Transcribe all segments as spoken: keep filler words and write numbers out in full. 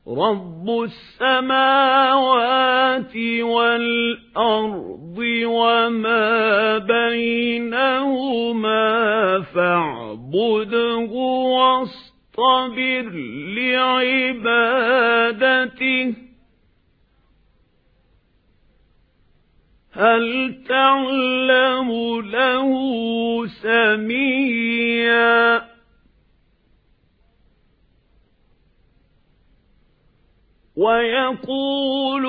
رب السماوات والأرض وما بينهما فاعبده واصطبر لعبادته هل تعلم له سميا ويقول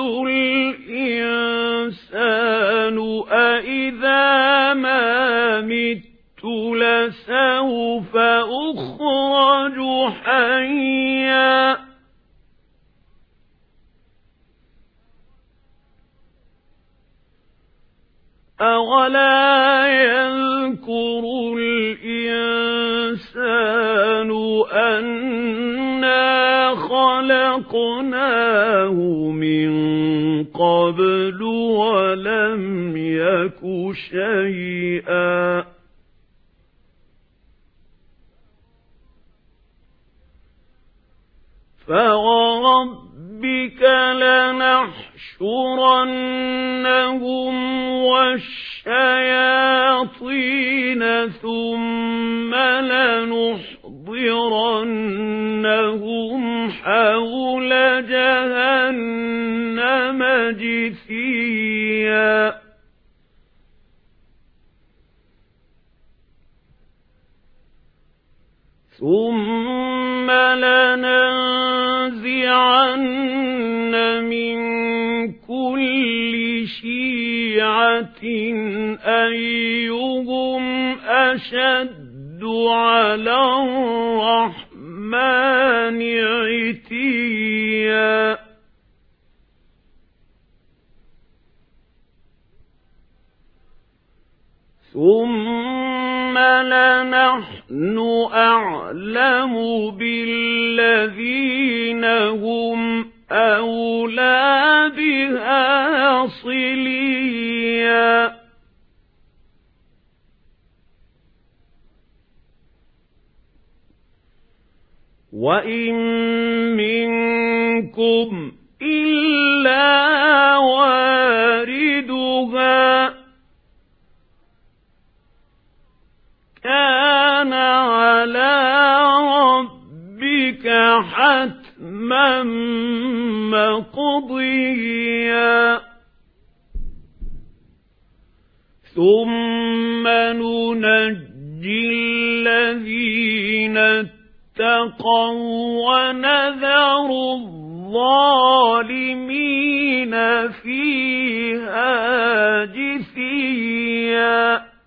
الإنسان أإذا ما مت لسوف أخرج حيا أولا يذكر الإنسان أنا خلقناه من قبل ولم يك شيئا فوربك لنحشرنهم والشياطين ثم لنحضرنهم حول جهنم جثيا ثم لننزعن من كل شيعة أيهم أشد على الرحمن عتيا ثم لنحن أعلم بالذين هم أولى بها صليا وإن منكم إلا واردها كان على ربك حتما مقضيا ثم ننجي الذين اتقوا ونذر الظالمين فيها جثيا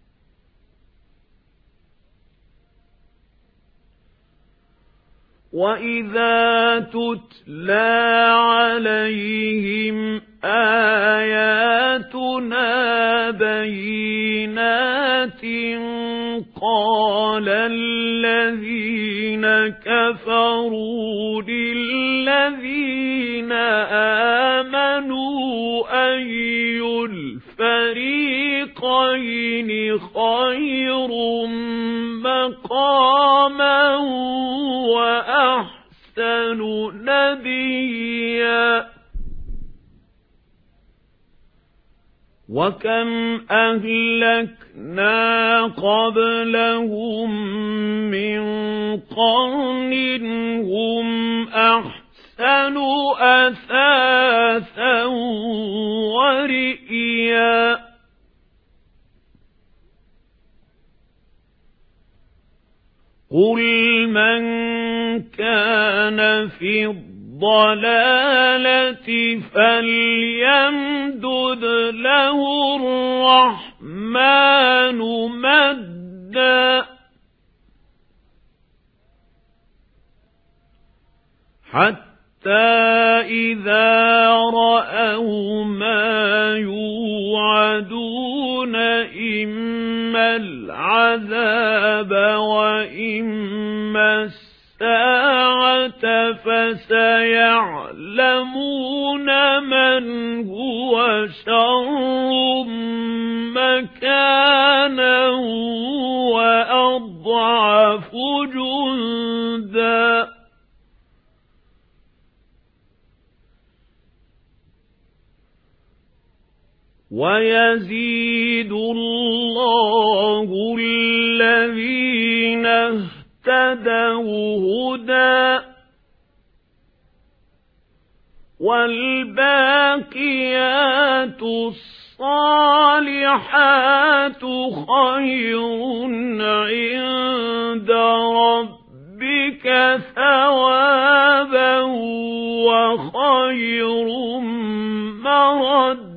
وَإِذَا تُتْلَى عَلَيْهِمْ آيَاتُنَا بَيِّنَاتٍ قَالَ الَّذِينَ كَفَرُوا لِلَّذِينَ آمَنُوا أَيُّ الْفَرِيقَيْنِ خَيْرٌ مَقَامًا وَأَحْسَنُ نَدِيًّا وَكَمْ أَهْلَكْنَا قَبْلَهُمْ مِنْ قَرْنٍ هُمْ أَحْسَنُ أَثَاثًا وَرِئْيًا قُلْ مَنْ كَانَ فِي الضَّلَالَةِ فَلْيَمْدُدْ لَهُ الرَّحْمَنُ مَدًّا حَتَّى إِذَا رَأَوْا مَا يُوعَدُونَ إِمَّا الْعَذَابَ وَإِمَّا السَّاعَةَ فَسَيَعْلَمُونَ مَنْ هُوَ شَرٌّ مَكَانًا وَأَضْعَفُ جُندًا وَيَزِيدُ اللَّهُ الَّذِينَ اهْتَدَوْا هُدًى وَالْبَاقِيَاتُ الصَّالِحَاتُ خَيْرٌ عِندَ رَبِّكَ ثَوَابًا وَخَيْرٌ مَّرَدًّا